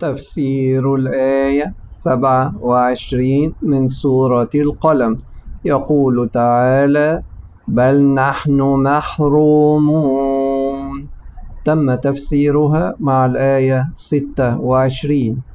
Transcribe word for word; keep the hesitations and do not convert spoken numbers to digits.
تفسير الآية سبعة وعشرين من سورة القلم. يقول تعالى: بل نحن محرومون. تم تفسيرها مع الآية ستة وعشرين.